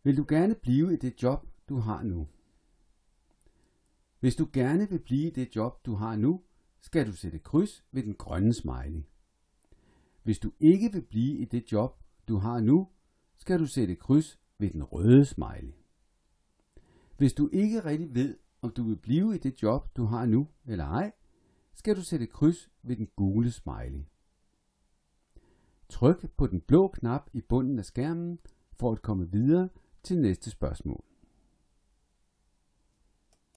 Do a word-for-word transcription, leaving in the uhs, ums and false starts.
Vil du gerne blive i det job, du har nu? Hvis du gerne vil blive i det job, du har nu, skal du sætte kryds ved den grønne smiley. Hvis du ikke vil blive i det job, du har nu, skal du sætte kryds ved den røde smiley. Hvis du ikke rigtig ved, om du vil blive i det job, du har nu eller ej, skal du sætte kryds ved den gule smiley. Tryk på den blå knap i bunden af skærmen for at komme videre til næste spørgsmål.